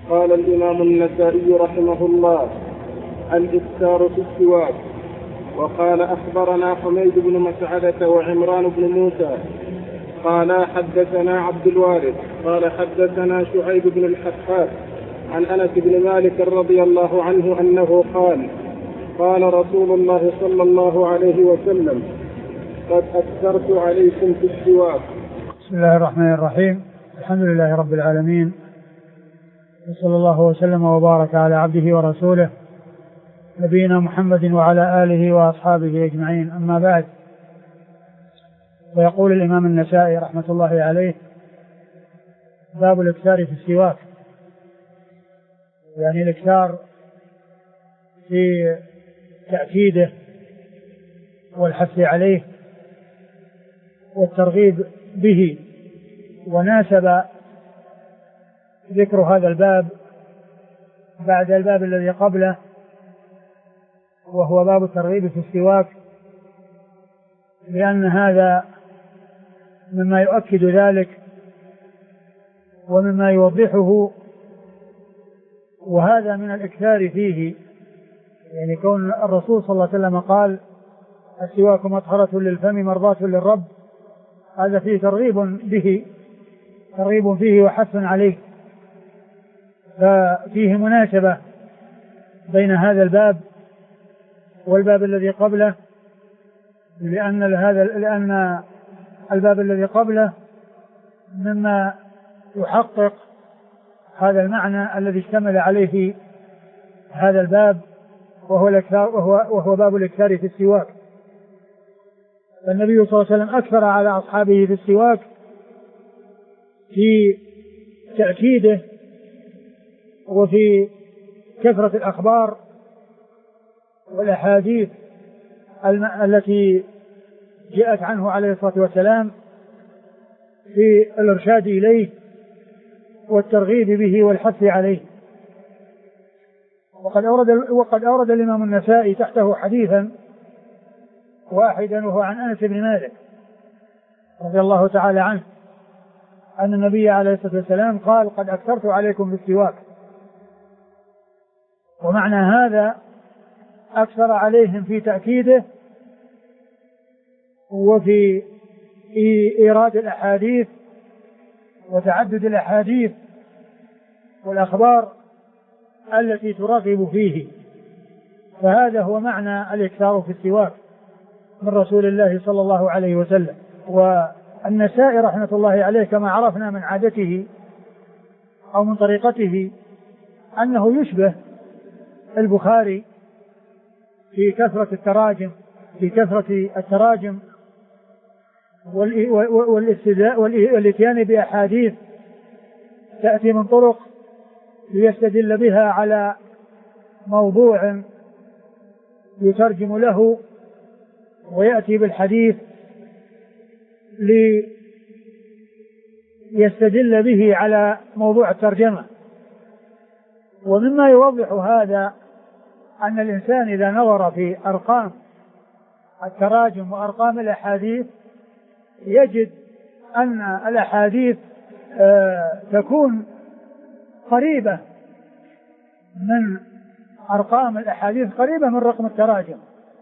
قال الإمام النسائي رحمه الله: الإكثار في السواك. وقال: أخبرنا حميد بن مسعدة وعمران بن موسى قال حدثنا عبد الوارث قال حدثنا شعيب بن الحفاف عن أنس بن مالك رضي الله عنه أنه قال: قال رسول الله صلى الله عليه وسلم: قد أكثرت عليكم في السواك. بسم الله الرحمن الرحيم. الحمد لله رب العالمين، وصلى الله وسلم وبارك على عبده ورسوله نبينا محمد وعلى آله وأصحابه أجمعين. أما بعد، ويقول الإمام النسائي رحمة الله عليه: باب الإكثار في السواك، يعني الإكثار في تأكيده والحث عليه والترغيب به. وناسب ذكر هذا الباب بعد الباب الذي قبله، وهو باب الترغيب في السواك، لأن هذا مما يؤكد ذلك ومما يوضحه، وهذا من الإكثار فيه. يعني كون الرسول صلى الله عليه وسلم قال: السواك مطهرة للفم مرضاة للرب، هذا فيه ترغيب فيه وحث عليه، ففيه مناسبة بين هذا الباب والباب الذي قبله، لأن الباب الذي قبله مما يحقق هذا المعنى الذي اشتمل عليه هذا الباب، وهو باب الإكثار في السواك. فالنبي صلى الله عليه وسلم أكثر على أصحابه في السواك في تأكيده وفي كثرة الأخبار والأحاديث التي جاءت عنه عليه الصلاة والسلام في الإرشاد إليه والترغيب به والحث عليه. وقد أورد الإمام النسائي تحته حديثا واحدا، وهو عن أنس بن مالك رضي الله تعالى عنه أن النبي عليه الصلاة والسلام قال: قد أكثرت عليكم في السواك. ومعنى هذا أكثر عليهم في تأكيده وفي إيراد الأحاديث وتعدد الأحاديث والأخبار التي ترغب فيه. فهذا هو معنى الإكثار في السواك من رسول الله صلى الله عليه وسلم. والنسائي رحمة الله عليه كما عرفنا من عادته أو من طريقته أنه يشبه البخاري في كثرة التراجم والاتيان بأحاديث تأتي من طرق ليستدل بها على موضوع يترجم له، ويأتي بالحديث ليستدل به على موضوع الترجمة. ومما يوضح هذا أن الإنسان إذا نظر في أرقام التراجم وأرقام الأحاديث يجد أن الأحاديث تكون قريبة من أرقام الأحاديث، قريبة من رقم التراجم.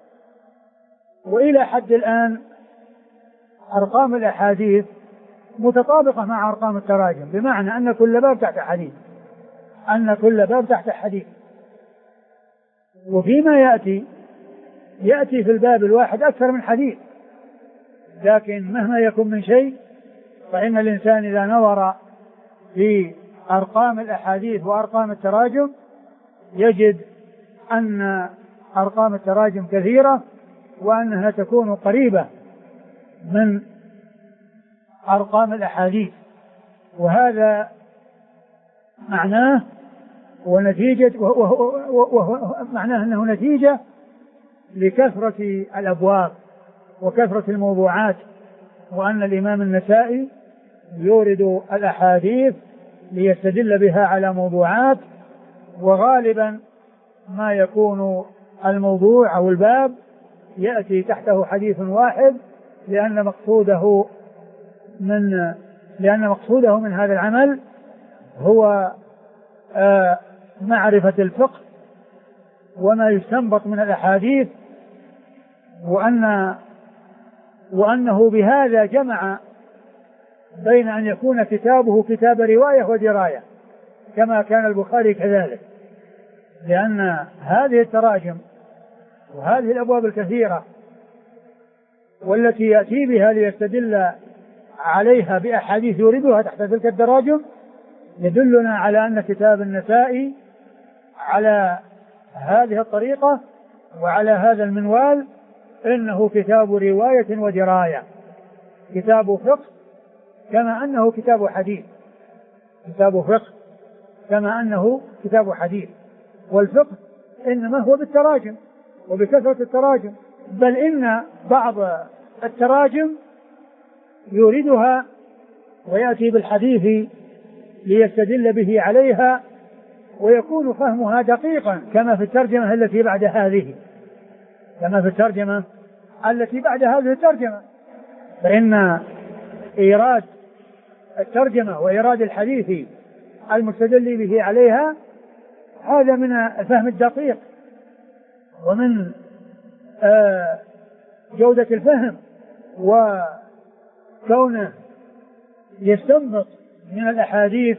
وإلى حد الآن أرقام الأحاديث متطابقة مع أرقام التراجم، بمعنى أن كل باب تحت حديث. وفيما يأتي في الباب الواحد أكثر من حديث، لكن مهما يكون من شيء فإن الإنسان إذا نظر في أرقام الأحاديث وأرقام التراجم يجد أن أرقام التراجم كثيرة، وأنها تكون قريبة من أرقام الأحاديث. وهذا معناه معناه أنه نتيجة لكثرة الأبواب وكثرة الموضوعات، وأن الإمام النسائي يورد الأحاديث ليستدل بها على موضوعات، وغالبا ما يكون الموضوع أو الباب يأتي تحته حديث واحد، لأن مقصوده من هذا العمل هو معرفة الفقه وما يستنبط من الأحاديث، وأنه بهذا جمع بين أن يكون كتابه كتاب رواية ودراية كما كان البخاري كذلك، لأن هذه التراجم وهذه الأبواب الكثيرة والتي يأتي بها ليستدل عليها بأحاديث يوردها تحت تلك التراجم يدلنا على أن كتاب النسائي على هذه الطريقة وعلى هذا المنوال إنه كتاب رواية ودراية، كتاب فقه كما أنه كتاب حديث، كتاب فقه كما أنه كتاب حديث. والفقه إنما هو بالتراجم وبكثرة التراجم، بل إن بعض التراجم يوردها ويأتي بالحديث ليستدل به عليها ويكون فهمها دقيقا كما في الترجمة التي بعد هذه، كما في الترجمة التي بعد هذه الترجمة، فإن إيراد الترجمة وإيراد الحديث المستدل به عليها هذا من الفهم الدقيق ومن جودة الفهم، وكونه يستنبط من الأحاديث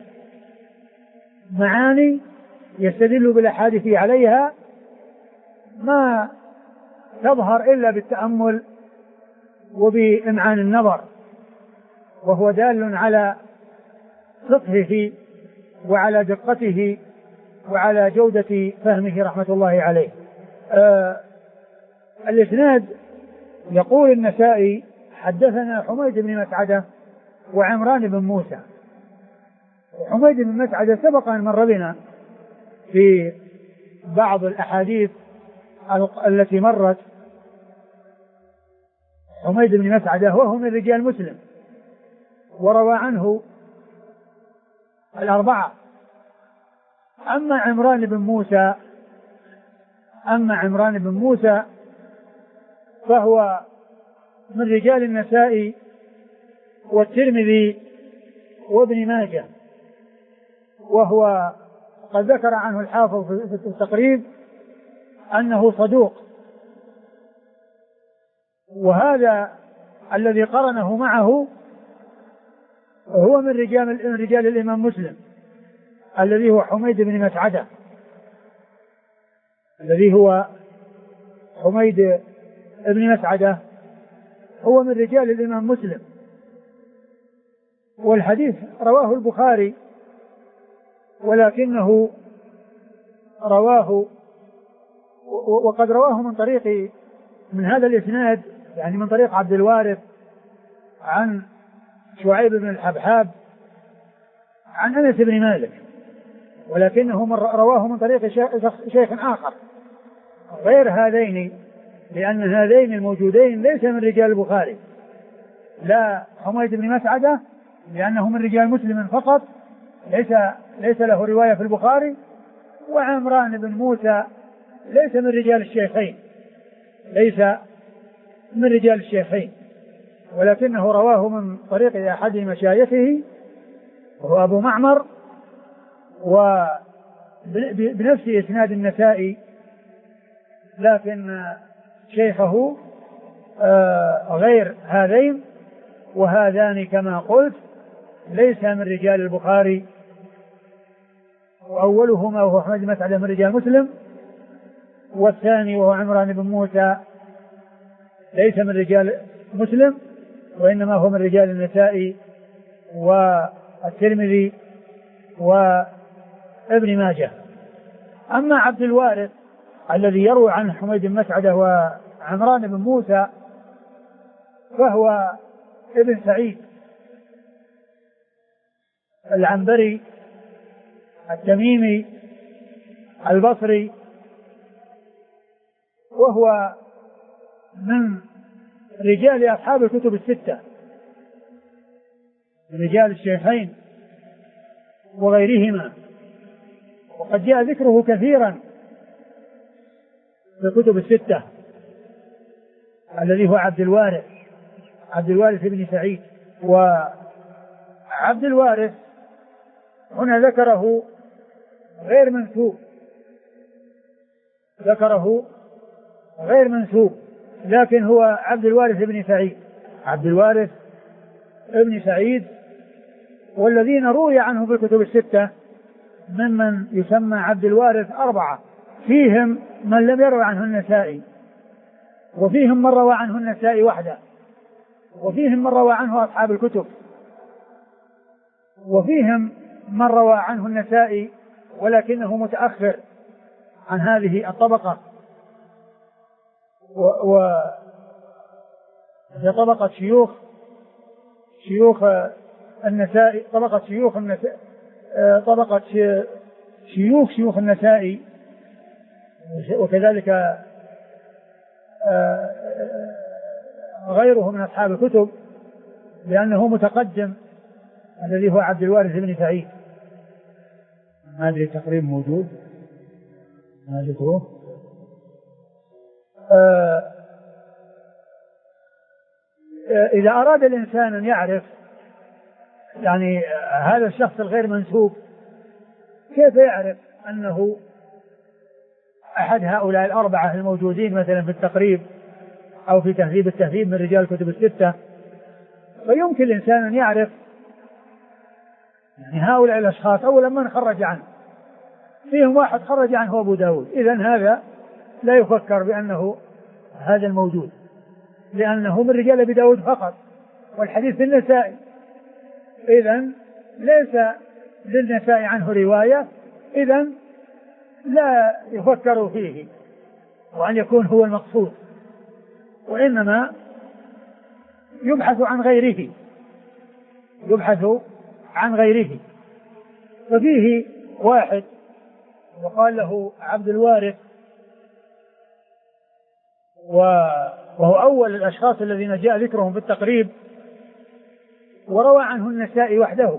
معاني يستدل بالأحاديث عليها ما تظهر إلا بالتأمل وبإمعان النظر، وهو دال على فقهه وعلى دقته وعلى جودة فهمه رحمة الله عليه. الإسناد يقول النسائي حدثنا حميد بن مسعدة وعمران بن موسى. حميد بن مسعدة سبق أن مر بنا في بعض الأحاديث التي مرت. حميد بن مسعدة وهو من رجال مسلم وروى عنه الأربعة. أما عمران بن موسى فهو من رجال النسائي والترمذي وابن ماجه، وهو قد ذكر عنه الحافظ في التقريب أنه صدوق، وهذا الذي قرنه معه هو من رجال الإمام مسلم الذي هو حميد بن مسعدة، الذي هو حميد بن مسعدة هو من رجال الإمام مسلم. والحديث رواه البخاري ولكنه رواه وقد رواه من هذا الإسناد، يعني من طريق عبد الوارث عن شعيب بن الحبحاب عن أنس بن مالك، ولكنه رواه من طريق شيخ آخر غير هذين، لأن هذين الموجودين ليس من رجال البخاري، لا حميد بن مسعدة لأنه من رجال مسلم فقط ليس له رواية في البخاري، وعمران بن موسى ليس من رجال الشيخين، ولكنه رواه من طريق أحد مشايخه وهو أبو معمر وبنفس إسناد النسائي، لكن شيخه غير هذين، وهذان كما قلت ليس من رجال البخاري، وأولهما وهو حميد بن مسعدة من رجال مسلم، والثاني وهو عمران بن موسى ليس من رجال مسلم وإنما هو من رجال النسائي والترمذي وابن ماجه. أما عبد الوارث الذي يروي عنه حميد بن مسعدة وعمران بن موسى فهو ابن سعيد العنبري التميمي البصري، وهو من رجال أصحاب الكتب الستة، من رجال الشيخين وغيرهما، وقد جاء ذكره كثيرا في الكتب الستة، الذي هو عبد الوارث بن سعيد. وعبد الوارث هنا ذكره غير منسوب، ذكره غير منسوب، لكن هو عبد الوارث بن سعيد، عبد الوارث ابن سعيد. والذين روي عنه في الكتب الستة ممن يسمى عبد الوارث 4، فيهم من لم يروي عنه النسائي، وفيهم من روى عنه النسائي وحده، وفيهم من روى عنه أصحاب الكتب، وفيهم من روى عنه النسائي ولكنه متأخر عن هذه الطبقة، وهي طبقة شيوخ النسائي، طبقة شيوخ النسائي، وكذلك غيره من أصحاب الكتب، لأنه متقدم الذي هو عبد الوارث بن سعيد. ما أدري تقريب موجود ما ذكره. إذا أراد الإنسان أن يعرف يعني هذا الشخص الغير منسوب، كيف يعرف أنه أحد هؤلاء 4 الموجودين مثلا في التقريب أو في تهذيب التهذيب من رجال الكتب الستة؟ فيمكن الإنسان أن يعرف يعني هؤلاء الأشخاص أولا من خرج عنه، فيهم واحد خرج عنه أبو داود، إذن هذا لا يفكر بأنه هذا الموجود، لأنه من رجال أبي داود فقط، والحديث في النسائي، إذن ليس للنسائي عنه رواية، إذن لا يفكر فيه وأن يكون هو المقصود، وإنما يبحث عن غيره. ففيه واحد وقال له عبد الوارث، وهو أول الأشخاص الذين جاء ذكرهم في التقريب، وروى عنه النسائي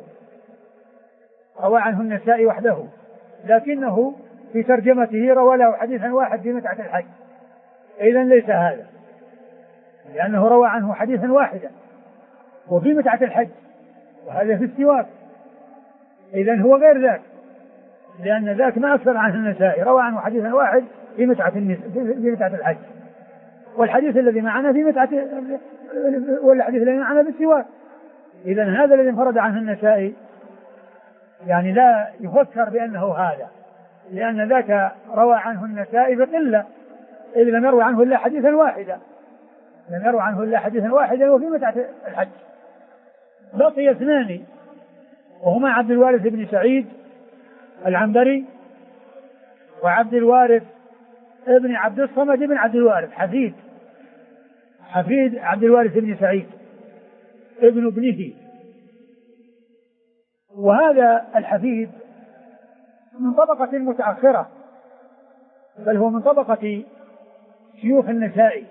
وحده، لكنه في ترجمته روى له حديثا واحد في متعة الحج، إذن ليس هذا، لأنه روى عنه حديثا واحدا وفي متعة الحج، وهذا في السواك، إذن هو غير ذاك، لأن ذاك ما أكثر عنه النسائي، روى عنه حديثا واحد في متعة الحج، والحديث الذي معنا في متعة، والحديث الذي معنا في السواك، إذن هذا الذي انفرد عنه النسائي يعني لا يفكر بأنه هذا، لأن ذاك روى عنه النسائي بقلة، إذ لم يروي عنه إلا حديثا واحدا وفي متعة الحج. بقي 2 وهما عبد الوارث بن سعيد العنبري، وعبد الوارث ابن عبد الصمد بن عبد الوارث، حفيد عبد الوارث بن سعيد ابن ابنه. وهذا الحفيد من طبقة متأخرة، بل هو من طبقة شيوخ النسائي،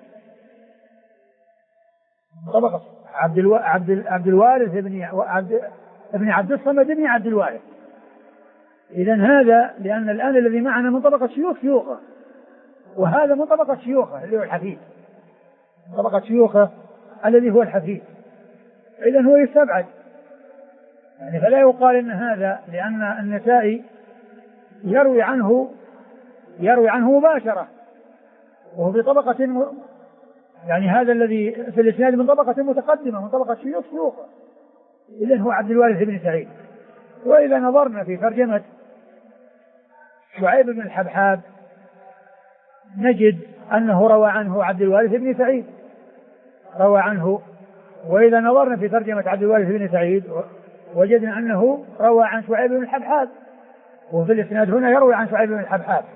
طبقة عبد الوارث ابن عبد الصمد بن عبد الوارث. إذن هذا لأن الآن الذي معنا من طبقة شيوخه، وهذا من طبقة شيوخه اللي هو الحفيد، من طبقة شيوخه الذي هو الحفيد، إذن هو يستبعد يعني، فلا يقال إن هذا، لأن النسائي يروي عنه مباشرة، وهو في طبقة يعني هذا الذي في الإسناد من طبقة متقدمة، من طبقة شيوخه، إذن هو عبد الوارث بن سعيد. وإذا نظرنا في ترجمة شعيب بن الحبحاب نجد أنه روى عنه عبد الوارث بن سعيد، روى عنه. وإذا نظرنا في ترجمة عبد الوارث بن سعيد وجدنا أنه روى عن شعيب بن الحبحاب، وفي الإسناد هنا يروي عن شعيب بن الحبحاب،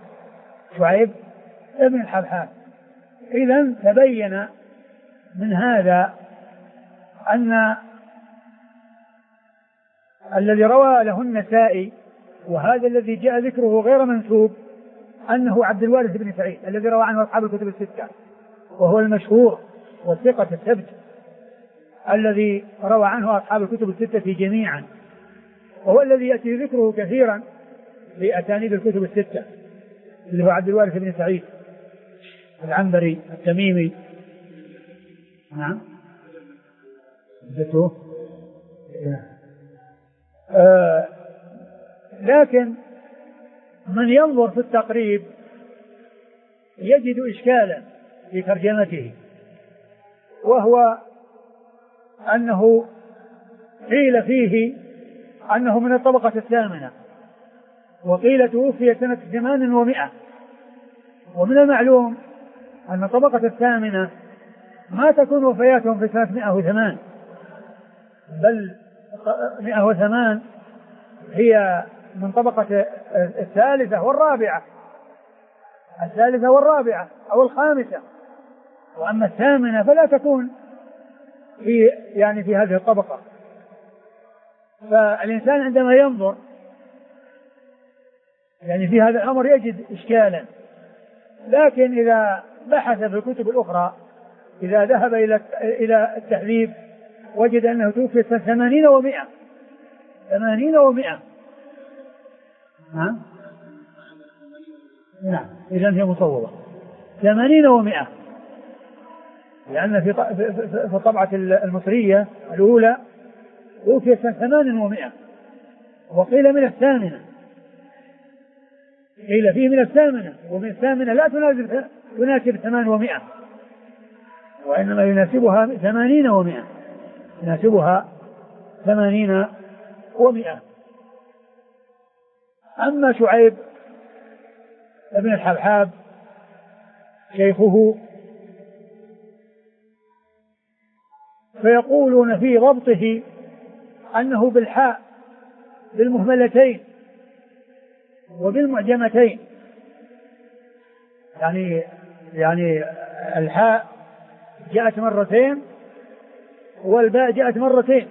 إذن تبين من هذا أن الذي روى له النسائي وهذا الذي جاء ذكره غير منسوب أنه عبد الوارث بن سعيد الذي روى عنه أصحاب الكتب الستة، وهو المشهور والثقة الثبت الذي روى عنه أصحاب الكتب الستة جميعا، وهو الذي يأتي ذكره كثيرا في أسانيد الكتب الستة، اللي هو عبد الوارث بن سعيد العنبري التميمي. نعم لكن من ينظر في التقريب يجد إشكالا في ترجمته، وهو أنه قيل فيه أنه من الطبقة الثامنة، وقيل توفي سنة 800. ومن المعلوم أن الطبقة الثامنة ما تكون وفياتهم في سنة 108، بل 108 هي من طبقة الثالثة والرابعة أو الخامسة، وأما الثامنة فلا تكون في هذه الطبقة. فالإنسان عندما ينظر في هذا الأمر يجد إشكالا، لكن إذا بحث في الكتب الأخرى، إذا ذهب إلى التهذيب وجد أنه توفي سنة 80 و100. نعم، إذن هي مصوبة 80 و100، لأن في الطبعة المصرية الأولى توفي سنة 8 و100، وقيل من الثامنة، قيل فيه من الثامنة، ومن الثامنة لا تناسب 8 و100، وإنما يناسبها 80 و100، يناسبها 80 و100. أما شعيب ابن الحبحاب شيخه فيقولون في ضبطه أنه بالحاء بالمهملتين وبالمعجمتين، يعني الحاء جاءت مرتين والباء جاءت مرتين،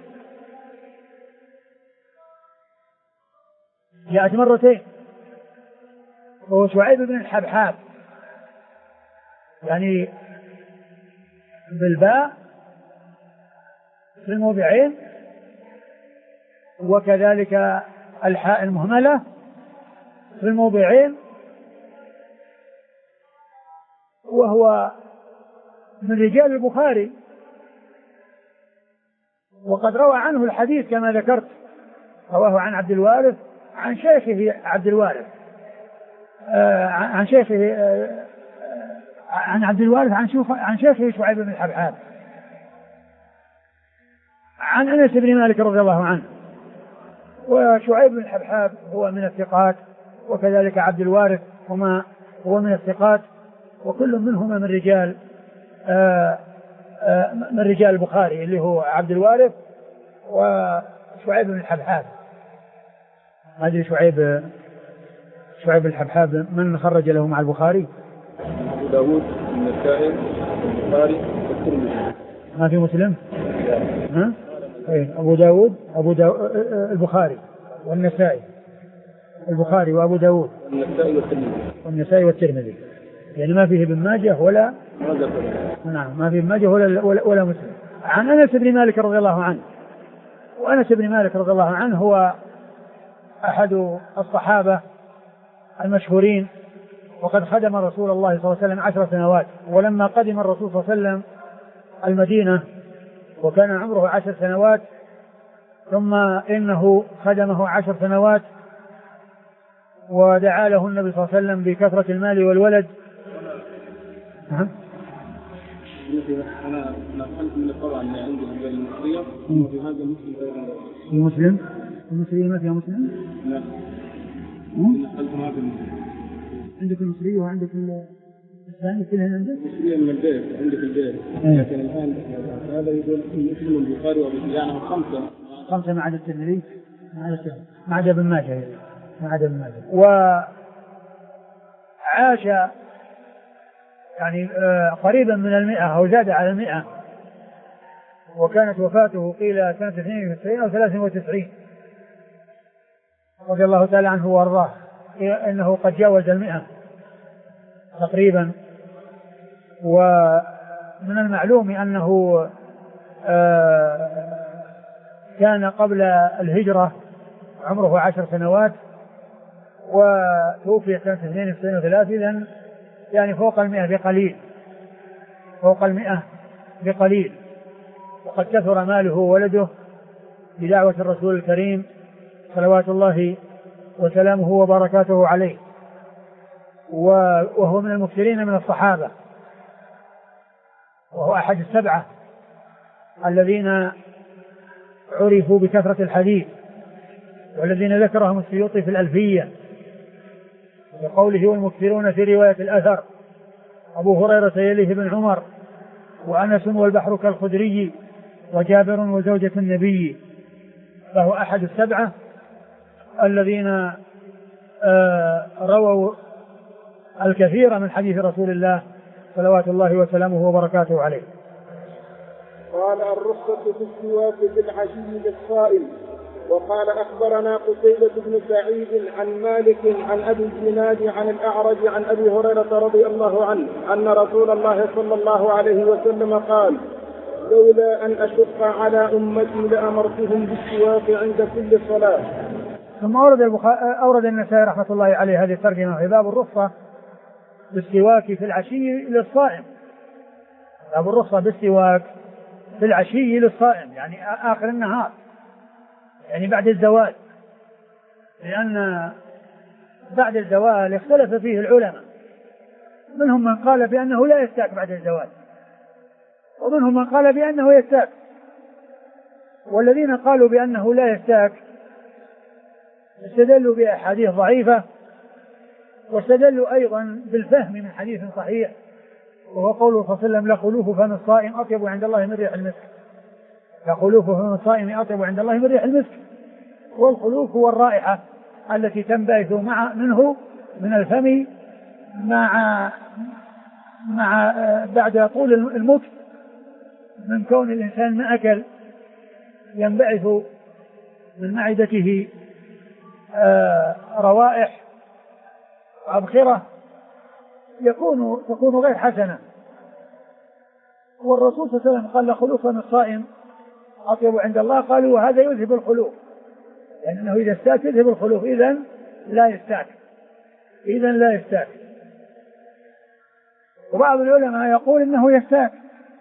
وهو شعيب بن الحبحاب، يعني بالباء في الموضعين، وكذلك الحاء المهملة في الموضعين، وهو من رجال البخاري، وقد روى عنه الحديث كما ذكرت، رواه عن عبد الوارث عن شيخه عبد الوارث عن عبد الوارث عن شيخه شعيب بن الحبحاب عن أنس بن مالك رضي الله عنه. وشعيب بن الحبحاب هو من الثقات، وكذلك عبد الوارث هو من الثقات، وكل منهما من رجال البخاري، اللي هو عبد الوارث وشعيب بن الحبحاب. هذه شعيب الحبحاب من خرج له مع البخاري؟ أبو داود النسائي البخاري والترمذي. ما في مسلم؟ ها؟ أبو داود البخاري والنسائي، البخاري وأبو داود والنسائي والترمذي، يعني ما فيه ابن ماجه ولا نعم، ما فيه ابن ماجه ولا مسلم. عن أنس بن مالك رضي الله عنه، وأنس بن مالك رضي الله عنه هو أحد الصحابة المشهورين، وقد خدم رسول الله صلى الله عليه وسلم 10 سنوات. ولما قدم الرسول صلى الله عليه وسلم المدينة وكان عمره 10 سنوات، ثم إنه خدمه 10 سنوات ودعا له النبي صلى الله عليه وسلم بكثرة المال والولد. أنا أخذت من الطبعة اللي عندي المصرية، وفي هذا مسلم المصرية ما فيها مسلم؟ لا. أخذت هذا عندك المصرية وعندك الثاني كلها عندك؟ المصرية من البيت عندك البيت، لكن الآن هذا يقول مسلم البخاري وأبو يعني 5 ما عدا الترمذي، ما عدا ابن ماجه، وعاش يعني قريبا من 100 أو زاد على 100، وكانت وفاته قيل سنة 92 أو 93 رضي الله تعالى عنه وارضاه، إنه قد جاوز 100 تقريبا. ومن المعلوم أنه كان قبل الهجرة عمره 10 سنوات، وتوفي سنة 92 إذن يعني فوق 100 بقليل، وقد كثر ماله وولده بدعوة الرسول الكريم صلوات الله وسلامه وبركاته عليه. وهو من المكثرين من الصحابة، وهو أحد السبعة الذين عرفوا بكثرة الحديث، والذين ذكرهم السيوطي في الألفية بقوله والمكثرون في رواية الأثر أبو هريرة يليه بن عمر وأنس والبحر كالخدري وجابر وزوجة النبي، فهو أحد السبعة الذين رووا الكثير من حديث رسول الله صلوات الله وسلامه وبركاته عليه. قال الرخصة في السواك بالعشي للصائم. وقال أخبرنا قتيبة بن سعيد عن مالك عن أبي الزناد عن الأعرج عن أبي هريرة رضي الله عنه أن رسول الله صلى الله عليه وسلم قال لولا أن أشق على أمتي لأمرتهم بالسواك عند كل صلاة. ثم أورد النسائي رحمة الله عليه هذه الترجمة في باب الرخصة بالسواك في العشي للصائم. باب الرخصة بالسواك في العشي للصائم يعني آخر النهار، يعني بعد الزوال، لأن بعد الزوال اختلف فيه العلماء، منهم من قال بأنه لا يستاك بعد الزوال، ومنهم من قال بأنه يستاك. والذين قالوا بأنه لا يستاك استدلوا بأحاديث ضعيفة، واستدلوا أيضا بالفهم من حديث صحيح، وهو قوله صلى الله عليه وسلم لخلوف فم الصائم أطيب عند الله من ريح المسك. لخلوف فم الصائم أطيب عند الله من ريح المسك، والخلوف هو الرائحة التي تنبعث منه من الفم مع بعد طول المكث من كون الإنسان ما أكل، ينبعث من معدته روائح أبخرة تكون غير حسنة. والرسول صلى الله عليه وسلم قال لخلوف فم الصائم أطيب عند الله، قالوا وهذا يذهب الخلوف، لأنه إذا استاك يذهب الخلوف، إذن لا يستاك. وبعض العلماء يقول إنه يستاك،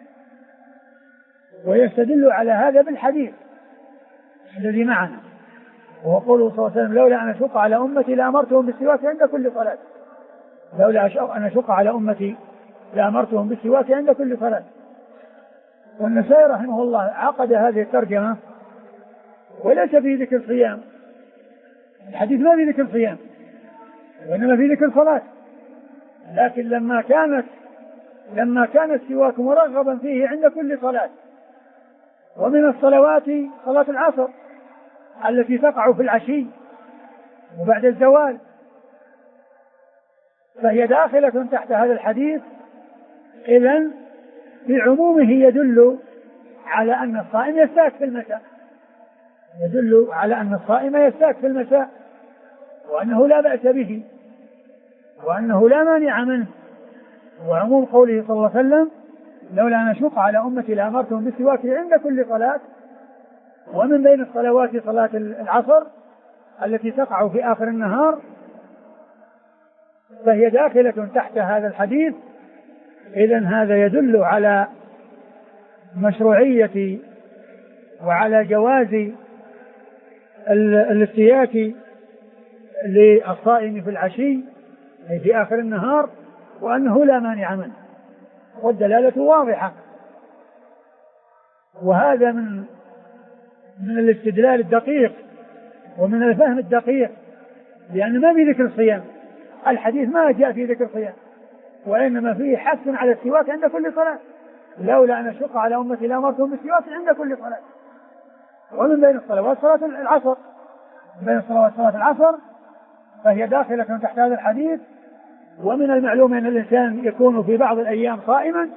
ويستدل على هذا بالحديث الذي معنا، وهو قوله صلى الله عليه وسلم لولا أن أشق على أمتي لأمرتهم بالسواك عند كل صلاة. لولا أن أشق على أمتي لأمرتهم بالسواك عند كل صلاة. والنسائي رحمه الله عقد هذه الترجمة وليس في ذكر صيام، الحديث ما في ذكر صيام وإنما في ذكر صلاة، لكن لما كان السواك مرغبا فيه عند كل صلاة، ومن الصلوات صلاة العصر التي تقع في العشي وبعد الزوال، فهي داخلة تحت هذا الحديث، إذن بعمومه يدل على أن الصائم يستاك في المساء، وأنه لا بأس به، وأنه لا مانع منه. وعموم قوله صلى الله عليه وسلم لولا أن أشق على أمتي لأمرتهم بالسواك عند كل صلاة، ومن بين الصلوات صلاة العصر التي تقع في آخر النهار، فهي داخلة تحت هذا الحديث. إذن هذا يدل على مشروعية وعلى جواز الاستياك للصائم في العشي أي في آخر النهار، وأنه لا مانع منه، والدلالة واضحة. وهذا من الاستدلال الدقيق ومن الفهم الدقيق، لأن ما في ذكر الصيام، الحديث ما جاء في ذكر الصيام، وإنما فيه حث على السواك عند كل صلاة. لولا أن أشق على أمتي لأمرتهم بالسواك عند كل صلاة. ومن بين الصلوات صلاة العصر، صلاة العصر فهي داخلة تحت هذا الحديث. ومن المعلوم أن الإنسان يكون في بعض الأيام صائما،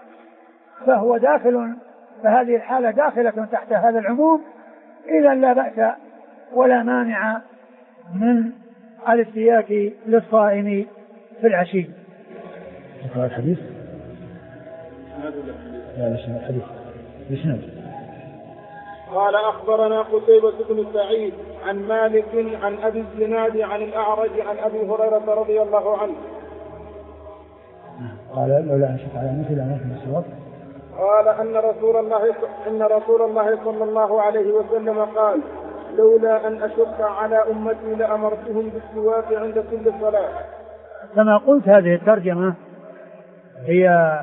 فهذه الحالة داخلة تحت هذا العموم، إذا لا بأس ولا مانع من الاستياك للصائم في العشي. الحديث قال أخبرنا قتيبة بن سعيد عن مالك عن أبي الزناد عن الأعرج عن أبي هريرة رضي الله عنه قال لولا أن أشق على أمتي لأمرتهم بالسواك. قال أن رسول الله صلى الله عليه وسلم قال لولا أن أشق على أمتي لأمرتهم بالسواك عند كل صلاة. كما قلت هذه الترجمة هي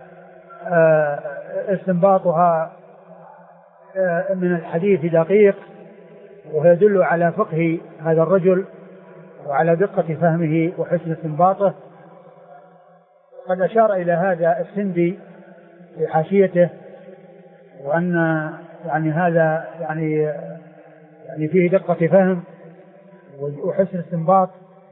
استنباطها من الحديث دقيق، ويدل على فقه هذا الرجل وعلى دقة فهمه وحسن استنباطه. قد أشار إلى هذا السندي في حاشيته، وأن يعني هذا يعني فيه دقة فهم وحسن استنباط.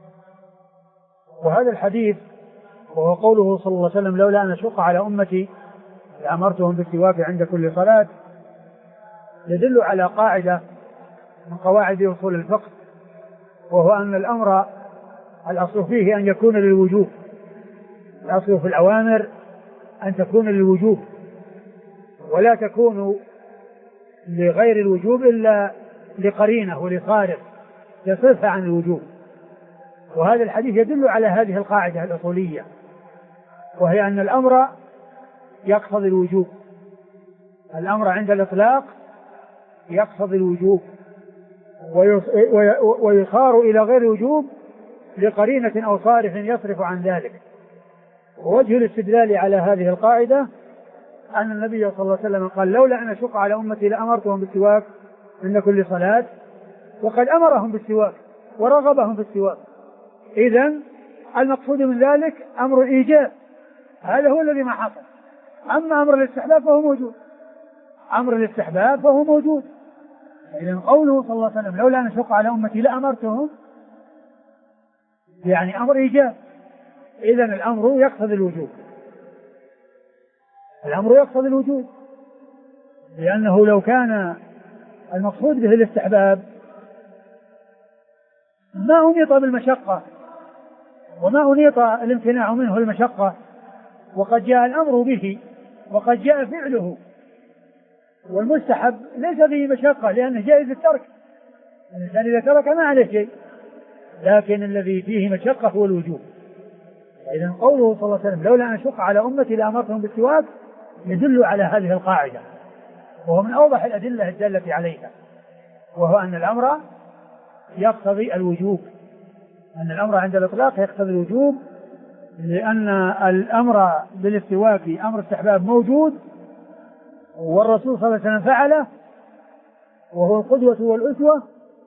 وهذا الحديث وهو قوله صلى الله عليه وسلم: لولا أن أشق على أمتي لأمرتهم بالسواك عند كل صلاة، يدل على قاعدة من قواعد أصول الفقه، وهو أن الأمر الأصل فيه أن يكون للوجوب. الأصل في الأوامر أن تكون للوجوب، ولا تكون لغير الوجوب إلا لقرينة ولخارج يصرفها عن الوجوب. وهذا الحديث يدل على هذه القاعدة الأصولية، وهي أن الأمر يقتضي الوجوب. الأمر عند الإطلاق يقتضي الوجوب، ويصار إلى غير الوجوب لقرينة أو صارف يصرف عن ذلك. ووجه الاستدلال على هذه القاعدة أن النبي صلى الله عليه وسلم قال: لولا أن أشق على أمتي لأمرتهم بالسواك عند كل صلاة، وقد أمرهم بالسواك ورغبهم بالسواك. إذن المقصود من ذلك أمر الإيجاب، هذا هو الذي ما حصل. أما أمر الاستحباب فهو موجود، أمر الاستحباب فهو موجود. إذن قوله صلى الله عليه وسلم: لولا أن أشق على أمتي لأمرتهم، يعني أمر إيجاب. إذن الأمر يقتضي الوجوب، الأمر يقتضي الوجوب، لأنه لو كان المقصود به الاستحباب ما أنيط بالمشقة وما أنيط الامتناع منه المشقة، وقد جاء الأمر به وقد جاء فعله. والمستحب ليس فيه مشقة لأنه جائز الترك، الإنسان إذا ترك ما عليه شيء، لكن الذي فيه مشقة هو الوجوب. إذن قوله صلى الله عليه وسلم: لولا أن أشق على أمتي لأمرتهم بالسواك، يدل على هذه القاعدة، وهو من أوضح الأدلة الدالة عليها، وهو أن الأمر يقتضي الوجوب، أن الأمر عند الإطلاق يقتضي الوجوب، لأن الأمر بالاستواك أمر استحباب موجود، والرسول صلى الله عليه وسلم فعله، وهو القدوة والأسوة،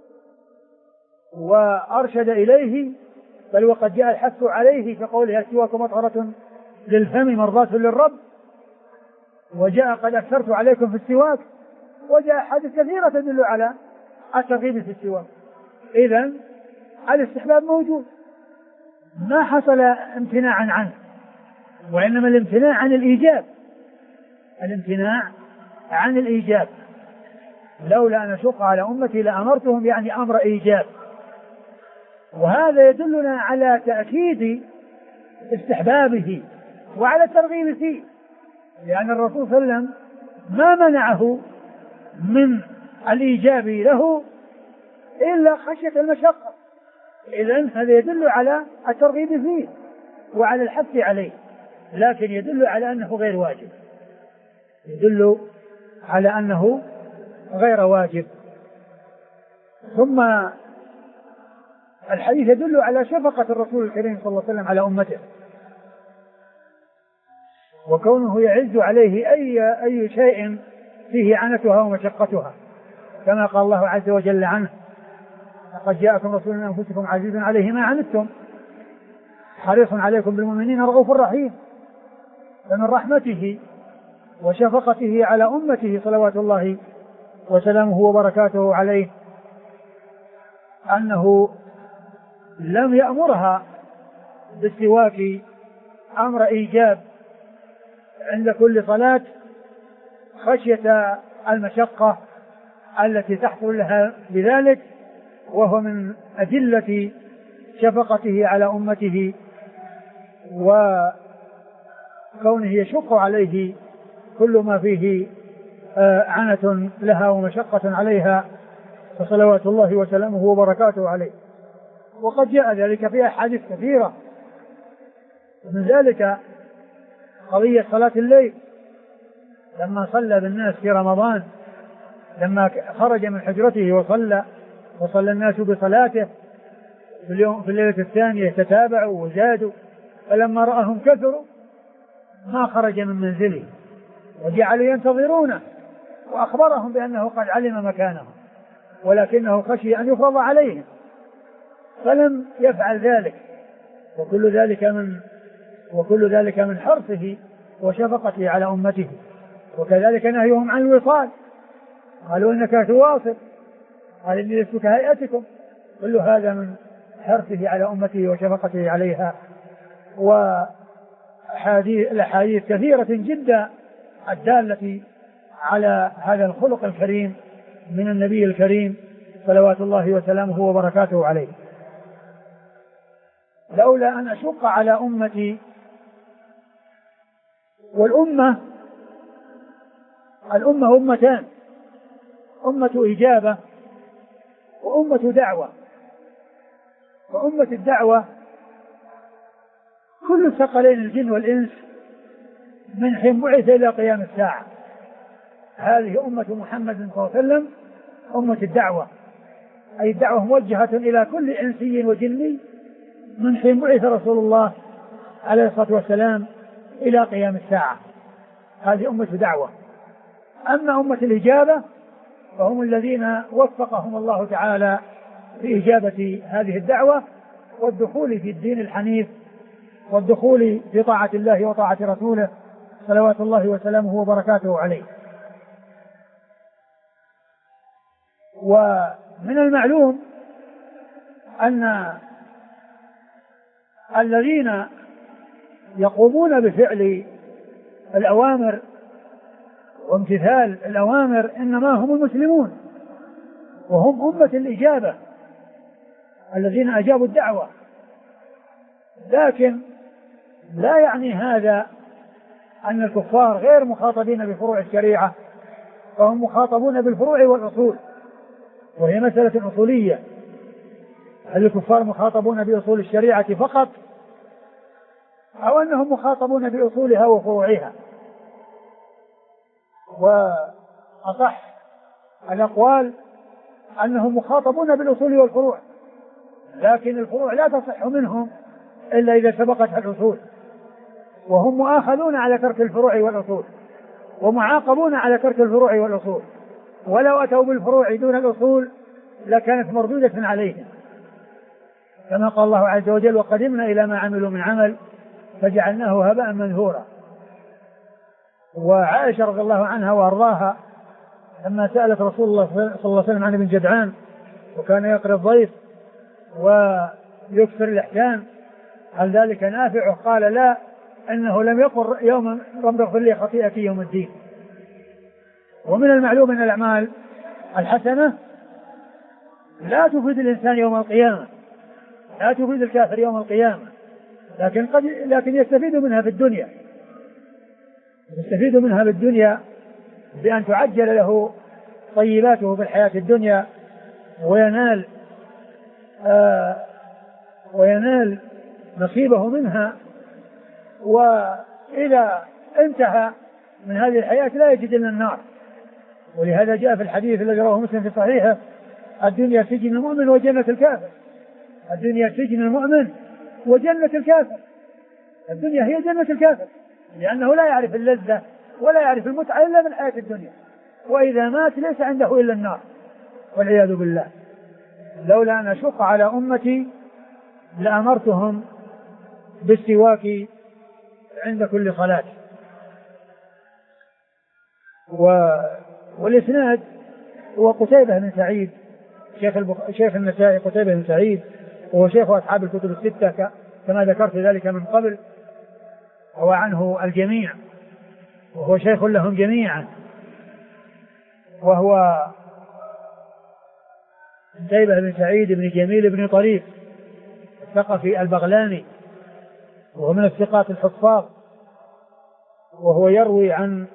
وأرشد إليه، بل وقد جاء الحث عليه في قوله: السواك مطهرة للفم مرضاة للرب، وجاء: قد أكثرت عليكم في السواك، وجاء حديث كثيرة تدل على الترغيب في السواك. إذن الاستحباب موجود، ما حصل امتناعا عنه، وإنما الامتناع عن الإيجاب، الامتناع عن الإيجاب. لولا أن أشق على أمتي لأمرتهم، يعني أمر إيجاب. وهذا يدلنا على تأكيد استحبابه وعلى الترغيب فيه، لأن الرسول صلى الله عليه وسلم ما منعه من الإيجاب له إلا خشية المشقة. إذن هذا يدل على الترغيب فيه وعلى الحث عليه، لكن يدل على أنه غير واجب، يدل على أنه غير واجب. ثم الحديث يدل على شفقة الرسول الكريم صلى الله عليه وسلم على أمته، وكونه يعز عليه أي شيء فيه عنتها ومشقتها، كما قال الله عز وجل عنه: لقد جاءكم رسول من أنفسكم عزيز عليه ما عنتم حريص عليكم بالمؤمنين رؤوف رحيم. فمن رحمته وشفقته على أمته صلوات الله وسلامه وبركاته عليه أنه لم يأمرها بالسواك أمر إيجاب عند كل صلاة خشية المشقة التي تحصل لها بذلك، وهو من أدلة شفقته على أمته وكونه يشق عليه كل ما فيه عنة لها ومشقة عليها، فصلوات الله وسلامه وبركاته عليه. وقد جاء ذلك في أحاديث كثيرة، من ذلك قضية صلاة الليل لما صلى بالناس في رمضان، لما خرج من حجرته وصلى الناس بصلاته، في الليلة الثانية تتابعوا وزادوا، فلما رأهم كثروا ما خرج من منزله وجعلوا ينتظرونه، وأخبرهم بأنه قد علم مكانهم ولكنه خشي أن يفرض عليهم فلم يفعل ذلك. وكل ذلك من حرصه وشفقته على أمته. وكذلك نهيهم عن الوصال، قالوا إنك تواصل، قال إني لست كهيئتكم. كل هذا من حرصه على أمته وشفقته عليها. والأحاديث كثيرة جدا الدالة على هذا الخلق الكريم من النبي الكريم صلوات الله وسلامه وبركاته عليه. لولا أن أشق على أمتي، والأمة أمتان: أمة إجابة وأمة دعوة. وأمة الدعوة كل ثقلين الجن والإنس من حين بعث إلى قيام الساعة. هذه أمة محمد صلى الله عليه وسلم أمة الدعوة، أي الدعوة موجهة إلى كل إنسي وجني من حين بعث رسول الله عليه الصلاة والسلام إلى قيام الساعة. هذه أمة دعوة. أما أمة الإجابة فهم الذين وفقهم الله تعالى في إجابة هذه الدعوة والدخول في الدين الحنيف والدخول في طاعة الله وطاعة رسوله صلوات الله وسلامه وبركاته عليه. ومن المعلوم أن الذين يقومون بفعل الأوامر وامتثال الأوامر إنما هم المسلمون، وهم أمة الإجابة الذين أجابوا الدعوة. لكن لا يعني هذا أن الكفار غير مخاطبين بفروع الشريعة، فهم مخاطبون بالفروع والأصول، وهي مسألة أصولية. هل الكفار مخاطبون بأصول الشريعة فقط، أو أنهم مخاطبون بأصولها وفروعها؟ وأصح الأقوال أنهم مخاطبون بالأصول والفروع، لكن الفروع لا تصح منهم إلا إذا سبقتها الأصول، وهم مؤاخذون على ترك الفروع والأصول ومعاقبون على ترك الفروع والأصول، ولو أتوا بالفروع دون الأصول لكانت مردودة عليهم، كما قال الله عز وجل: وقدمنا إلى ما عملوا من عمل فجعلناه هباء منثورا. وعائشة رضي الله عنها وأرضاها لما سألت رسول الله صلى الله عليه وسلم عن ابن جدعان وكان يقري الضيف ويكثر الإحسان هل ذلك نافع؟ قال: لا، إنه لم يقل يوما رب اغفر لي خطيئتي يوم الدين. ومن المعلوم أن الأعمال الحسنة لا تفيد الإنسان يوم القيامة، لا تفيد الكافر يوم القيامة، لكن يستفيد منها في الدنيا، يستفيد منها بالدنيا بأن تعجل له طيباته في الحياة الدنيا وينال نصيبه منها، وإذا انتهى من هذه الحياة لا يجد إلا النار. ولهذا جاء في الحديث الذي رواه مسلم في صحيحه: الدنيا سجن المؤمن وجنة الكافر. الدنيا سجن المؤمن وجنة الكافر. الدنيا هي جنة الكافر، لأنه لا يعرف اللذة ولا يعرف المتعة إلا من الحياة الدنيا، وإذا مات ليس عنده إلا النار والعياذ بالله. لولا أن أشق على أمتي لأمرتهم بالسواك عند كل صلاة. والإسناد هو قتيبة بن سعيد شيخ النسائي، قتيبة بن سعيد، وهو شيخ أصحاب الكتب الستة كما ذكرت ذلك من قبل، هو عنه الجميع وهو شيخ لهم جميعا، وهو قتيبة بن سعيد بن جميل بن طريف الثقفي البغلاني، وهو من الثقات الحفاظ، وهو يروي عن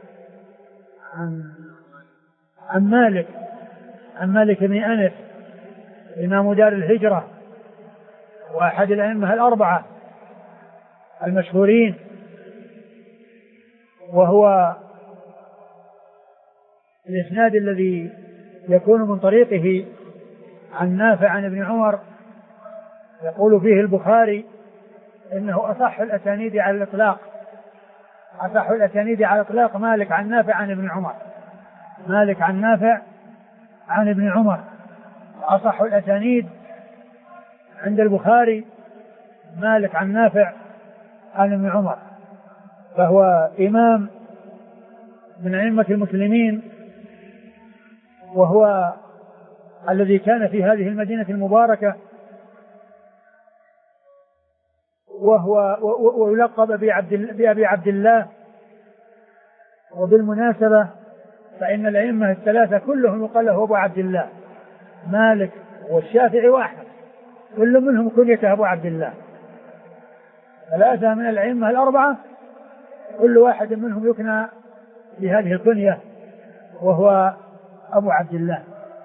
مالك بن أنس إمام دار الهجرة وأحد الأئمة الأربعة المشهورين، وهو الإسناد الذي يكون من طريقه عن نافع عن ابن عمر يقول فيه البخاري إنه أصح الأسانيد على الإطلاق، أصح الأسانيد على الإطلاق مالك عن نافع عن ابن عمر، مالك عن نافع عن ابن عمر، أصح الأسانيد عند البخاري مالك عن نافع عن ابن عمر، فهو إمام من أئمة المسلمين، وهو الذي كان في هذه المدينة المباركة، ويلقب بأبي عبد الله. وبالمناسبة فإن الأئمة الثلاثة كلهم يقال له أبو عبد الله، مالك والشافعي وأحمد كل منهم كنيته أبو عبد الله. ثلاثة من الأئمة الأربعة كل واحد منهم يكنى بهذه الكنية وهو أبو عبد الله.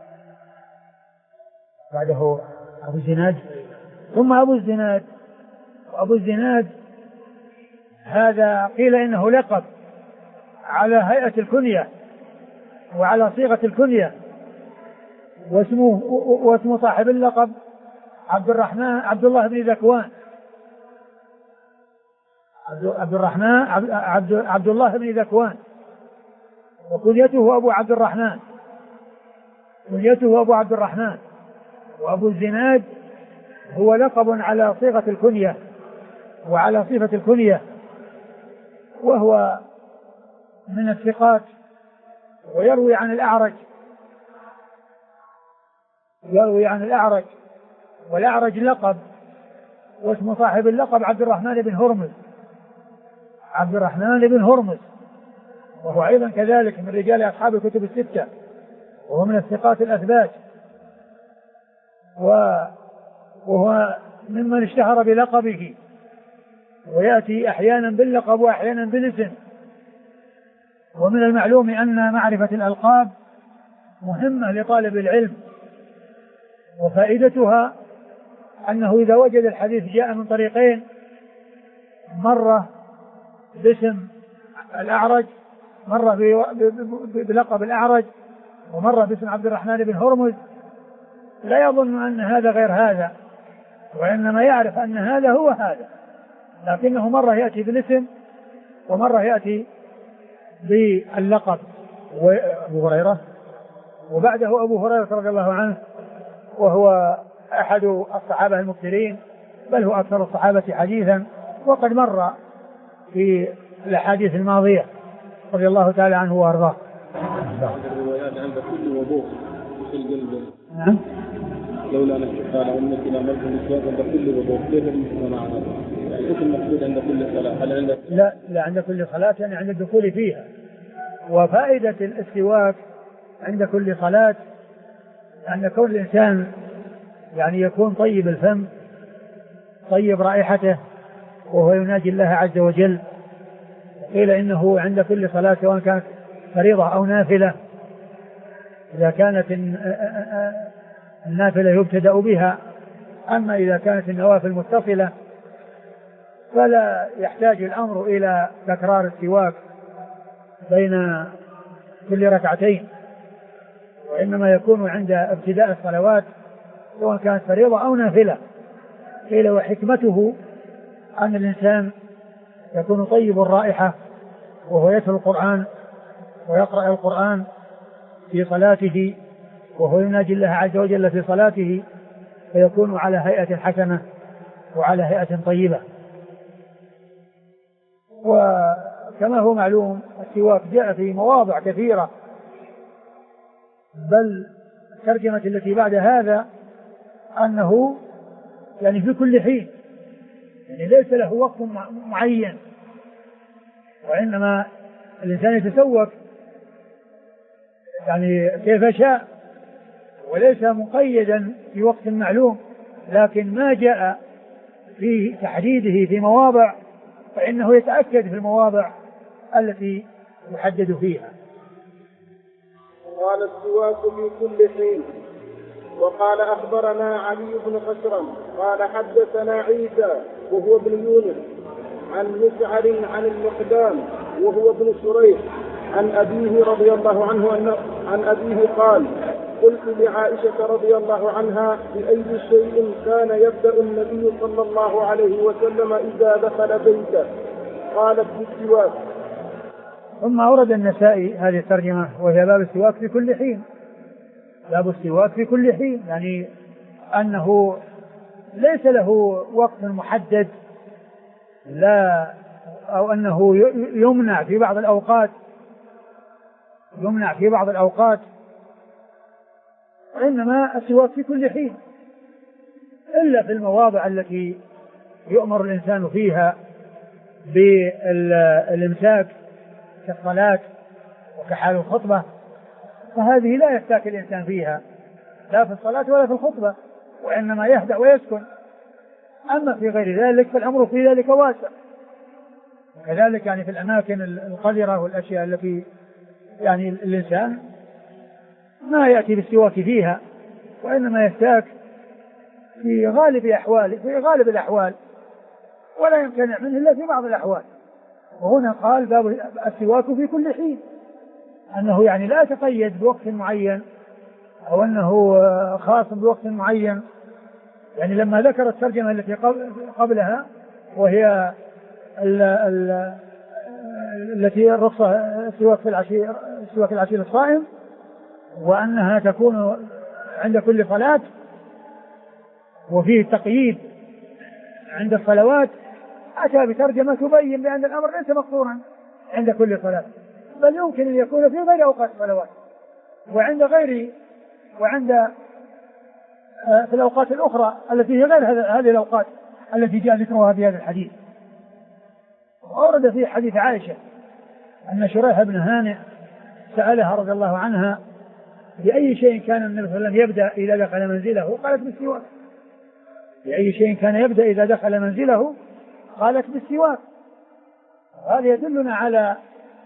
بعده أبو الزناد، ثم أبو الزناد. وأبو الزناد هذا قيل إنه لقب على هيئة الكنية وعلى صيغة الكنية، واسمه صاحب اللقب عبد الله بن ذكوان، عبد الله بن ذكوان، وكنيته أبو عبد الرحمن، كنيته أبو عبد الرحمن. وأبو الزناد هو لقب على صيغة الكنية وعلى صفة الكنية، وهو من الثقات، ويروي عن الأعرج، يروي عن الأعرج، والأعرج لقب، واسم صاحب اللقب عبد الرحمن بن هرمز، عبد الرحمن بن هرمز، وهو أيضا كذلك من رجال أصحاب الكتب الستة، وهو من الثقات الأثبات، وهو ممن اشتهر بلقبه، ويأتي أحيانا باللقب وأحيانا بالاسم. ومن المعلوم أن معرفة الألقاب مهمة لطالب العلم، وفائدتها أنه إذا وجد الحديث جاء من طريقين، مرة باسم الأعرج، مرة بلقب الأعرج، ومرة باسم عبد الرحمن بن هرمز، لا يظن أن هذا غير هذا، وإنما يعرف أن هذا هو هذا، لكنه مرة يأتي بالاسم ومرة يأتي باللقب. وأبو هريرة، وبعده أبو هريرة رضي الله عنه، وهو أحد الصحابة المكثرين، بل هو أكثر الصحابة حديثا، وقد مر في الأحاديث الماضية رضي الله تعالى عنه وأرضاه. الروايات عند كل وضوء في القلب. نعم. لولا نشق على أمتي لأمرت بالسواك عند كل وضوء، كيف المسلم مع هذا؟ يعني كيف المقصود عند كل صلاة؟ هل عند لا عند كل صلاة، يعني عند الدخول فيها. وفائدة السواك عند كل صلاة أن كل الإنسان يعني يكون طيب الفم، طيب رائحته، وهو يناجي الله عز وجل. قيل إنه عند كل صلاة سواء كانت فريضة أو نافلة، إذا كانت النافلة يبتدأ بها، أما إذا كانت النوافل متصلة فلا يحتاج الأمر إلى تكرار السواك بين كل ركعتين، وإنما يكون عند ابتداء الصلوات سواء كانت فريضة أو نافلة. قيل وحكمته أن الإنسان يكون طيب الرائحة وهو يتلو القرآن ويقرأ القرآن في صلاته، وهو يناجي الله عز وجل في صلاته، فيكون على هيئة حسنة وعلى هيئة طيبة. وكما هو معلوم السواك جاء في مواضع كثيرة، بل الترجمة التي بعد هذا أنه يعني في كل حين، يعني ليس له وقت معين، وإنما الإنسان يتسوق يعني كيف شاء، وليس مقيدا في وقت معلوم، لكن ما جاء في تحديده في مواضع فإنه يتأكد في المواضع التي يحدد فيها. قال السواك في كل حين. وقال أخبرنا علي بن خشرم قال حدثنا عيسى وهو ابن يونس عن مسعر عن المقدام وهو ابن شريح عن أبيه رضي الله عنه عن أبيه قال قلت لعائشة رضي الله عنها بأي شيء كان يبدأ النبي صلى الله عليه وسلم إذا دخل بيته؟ قالت بالسواك. ثم أورد النسائي هذه الترجمة وهي باب السواك في كل حين. باب السواك في كل حين يعني أنه ليس له وقت محدد، لا، أو أنه يمنع في بعض الأوقات، وإنما السواك في كل حين إلا في المواضع التي يؤمر الإنسان فيها بالإمساك كالصلاة وكحال الخطبة، فهذه لا يستاك الإنسان فيها لا في الصلاة ولا في الخطبة، وإنما يهدأ ويسكن. أما في غير ذلك فالأمر في ذلك واسع. كذلك يعني في الأماكن القذرة والأشياء التي يعني الإنسان ما يأتي بالسواك فيها، وإنما يستاك في غالب الأحوال ولا يمتنع منه إلا في بعض الأحوال. وهنا قال باب السواك في كل حين، أنه يعني لا يتقيد بوقت معين أو أنه خاص بوقت معين. يعني لما ذكر الترجمة التي قبلها وهي التي رخصة السواك في العشي الصائم، وأنها تكون عند كل صلاة، وفيه تقييد عند الصلوات، أتى بترجمة تبين بأن الأمر ليس مقصورا عند كل صلاة، بل يمكن أن يكون في غير أوقات الصلوات وعند في الأوقات الأخرى التي هي غير هذه الأوقات التي جاء ذكرها في هذا الحديث. وأورد في حديث عائشة أن شريح بن هانئ سألها رضي الله عنها بأي شيء كان النبي صلى الله عليه وسلم يبدأ إذا دخل منزله؟ قالت بالسواك. بأي شيء كان يبدأ إذا دخل منزله؟ قالت بالسواك. هذا يدلنا على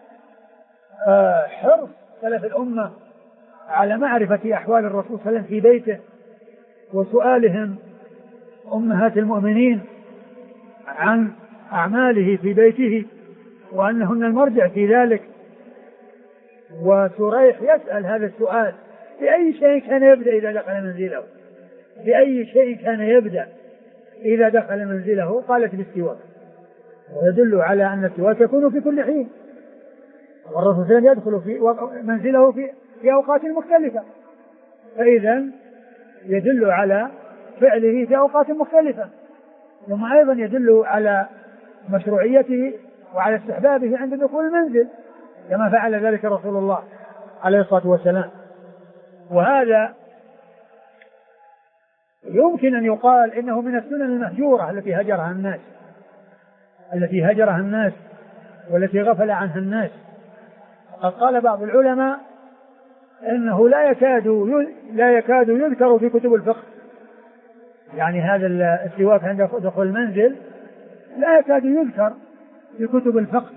حرص سلف الأمة على معرفة أحوال الرسول صلى الله عليه وسلم في بيته، وسؤالهم أمهات المؤمنين عن أعماله في بيته، وأنهن المرجع في ذلك. وشريح يسأل هذا السؤال بأي شيء كان يبدأ إذا دخل منزله؟ بأي شيء كان يبدأ إذا دخل منزله؟ قالت بالسواك. ويدل على أن السواك يكون في كل حين، والرسول صلى الله عليه وسلم يدخل في منزله في أوقات مختلفة، فإذا يدل على فعله في أوقات مختلفة. ثم أيضا يدل على مشروعيته وعلى استحبابه عند دخول المنزل كما فعل ذلك رسول الله عليه الصلاة والسلام. وهذا يمكن أن يقال إنه من السنن المهجورة التي هجرها الناس والتي غفل عنها الناس. قد قال بعض العلماء إنه لا يكاد يذكر في كتب الفقه، يعني هذا السواك عند دخول المنزل لا يكاد يذكر في كتب الفقه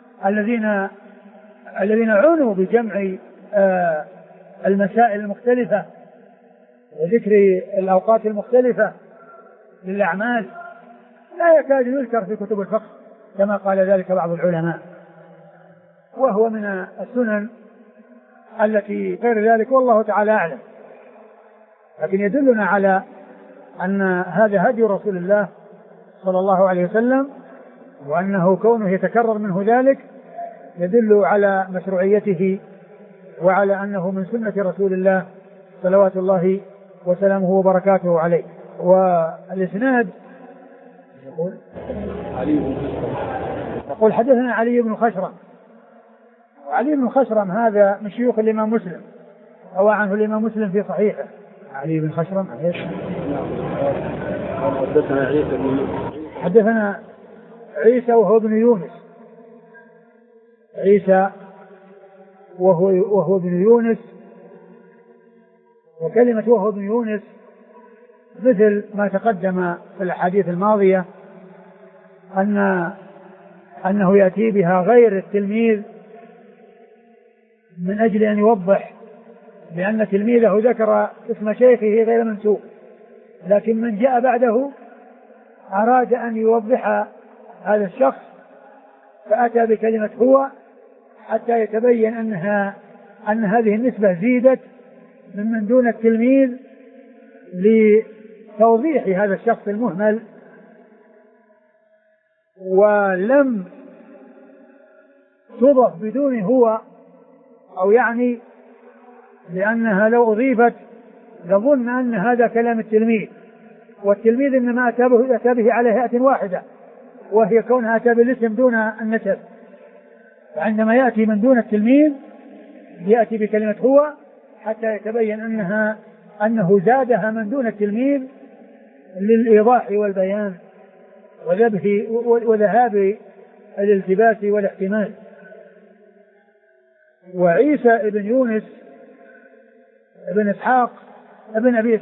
الذين عنوا بجمع المسائل المختلفة وذكر الأوقات المختلفة للأعمال، لا يكاد يذكر في كتب الفقه كما قال ذلك بعض العلماء. وهو من السنن التي غير ذلك والله تعالى أعلم. لكن يدلنا على أن هذا هدي رسول الله صلى الله عليه وسلم، وأنه كونه يتكرر منه ذلك يدل على مشروعيته وعلى أنه من سنة رسول الله صلوات الله وسلامه وبركاته عليه. والإسناد يقول حدثنا علي بن خشرم. وعلي بن خشرم هذا من شيوخ الإمام مسلم، روى عنه الإمام مسلم في صحيحه. علي بن خشرم حدثنا عيسى وهو ابن يونس، عيسى وهو ابن يونس. وكلمة وهو ابن يونس مثل ما تقدم في الأحاديث الماضية أنه يأتي بها غير التلميذ من أجل أن يوضح بأن تلميذه ذكر اسم شيخه غير منسوب، لكن من جاء بعده أراد أن يوضح هذا الشخص فأتى بكلمة هو حتى يتبين أن هذه النسبة زيدت ممن دون التلميذ لتوضيح هذا الشخص المهمل، ولم تضف بدون هو، أو يعني لأنها لو أضيفت لظن أن هذا كلام التلميذ، والتلميذ إنما أتى به على هيئة واحدة وهي كونها أتى بالاسم دون النسب، فعندما يأتي من دون التلميذ يأتي بكلمة هو حتى يتبين أنه زادها من دون التلميذ للإيضاح والبيان وذهاب الالتباس والاحتمال. وعيسى ابن يونس ابن إسحاق ابن أبي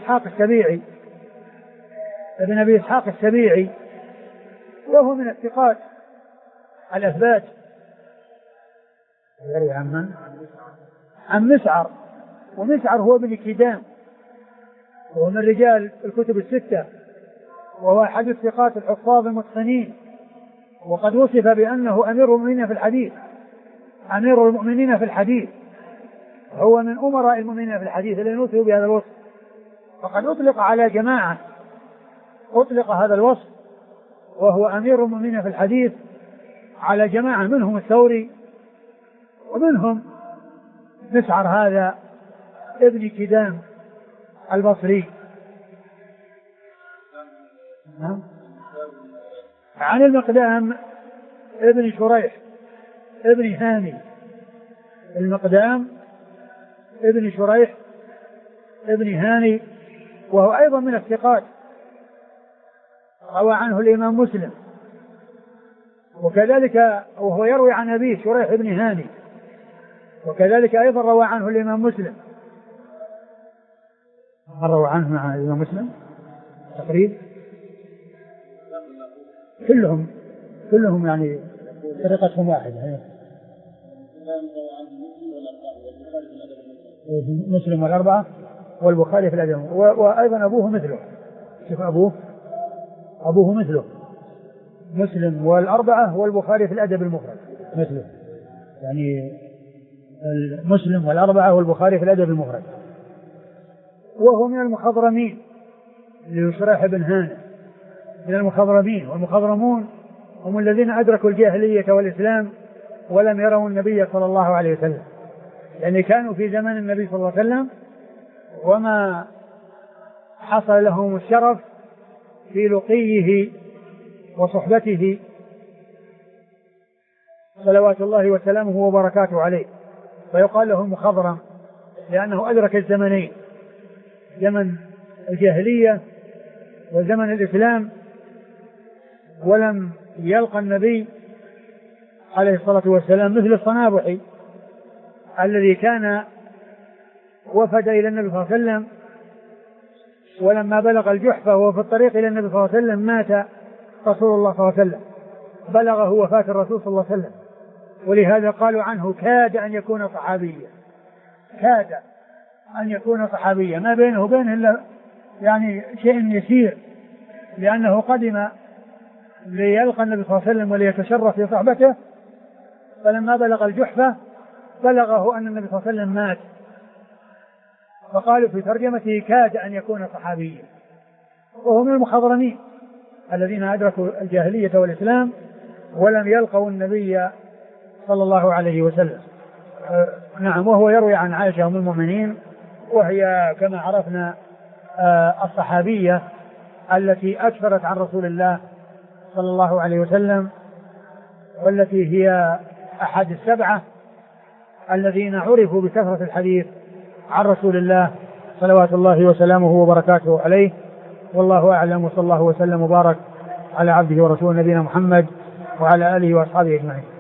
إسحاق السبيعي وهو من الثقات الأثبات، يروي عن مسعر، ومسعر هو ابن كدام وهو من رجال الكتب الستة، وهو أحد الثقات الحفاظ المتقنين، وقد وصف بأنه أمير المؤمنين في الحديث، هو من أمراء المؤمنين في الحديث الذين وصفوا بهذا الوصف. فقد أطلق على جماعة أطلق هذا الوصف وهو أمير المؤمنين في الحديث على جماعة، منهم الثوري ومنهم مسعر هذا ابن كدام البصري. عن المقدام ابن شريح ابن هاني، المقدام ابن شريح ابن هاني وهو أيضا من الثقات، روى عنه الإمام مسلم، وكذلك وهو يروي عن أبيه شريح ابن هاني، وكذلك أيضا روى عنه الإمام مسلم. روى عنه مع الإمام مسلم تقريبا كلهم يعني طريقتهم واحدة، مسلم والأربعة والبخاري في الأدب، وأيضا أبوه مثله. شوف أبوه مثله، مسلم والأربعة والبخاري في الأدب المفرد مثله، يعني مسلم والأربعة والبخاري في الأدب المفرد. وهو من المخضرمين لشريح بن هانئ، من المخضرمين، والمخضرمون هم الذين أدركوا الجاهلية والإسلام ولم يروا النبي صلى الله عليه وسلم، يعني كانوا في زمن النبي صلى الله عليه وسلم وما حصل لهم الشرف في لقيه وصحبته صلوات الله وسلامه وبركاته عليه، فيقال لهم مخضرم لأنه أدرك الزمنين، زمن الجاهلية وزمن الإسلام، ولم يلقى النبي عليه الصلاة والسلام مثل الصنابحي الذي كان وفد إلى النبي صلى الله عليه وسلم، ولما بلغ الجحفة وهو في الطريق إلى النبي صلى الله عليه وسلم مات رسول الله صلى الله عليه وسلم، بلغه وفاة الرسول صلى الله عليه وسلم، ولهذا قالوا عنه كاد أن يكون صحابيا، ما بينه وبينه إلا يعني شيء يسير، لأنه قدم ليلقى النبي صلى الله عليه وسلم وليتشرف في صحبته، فلما بلغ الجحفة بلغه أن النبي صلى الله عليه وسلم مات، فقالوا في ترجمته كاد أن يكون صحابيا. وهو من المخضرمين الذين أدركوا الجاهلية والإسلام ولم يلقوا النبي صلى الله عليه وسلم. نعم. وهو يروي عن عائشة أم المؤمنين، وهي كما عرفنا الصحابية التي أكثرت عن رسول الله صلى الله عليه وسلم، والتي هي أحد السبعة الذين عرفوا بكثرة الحديث عن رسول الله صلوات الله وسلامه وبركاته عليه. والله أعلم، وصلى الله وسلم وبارك على عبده ورسوله نبينا محمد وعلى آله وأصحابه أجمعين.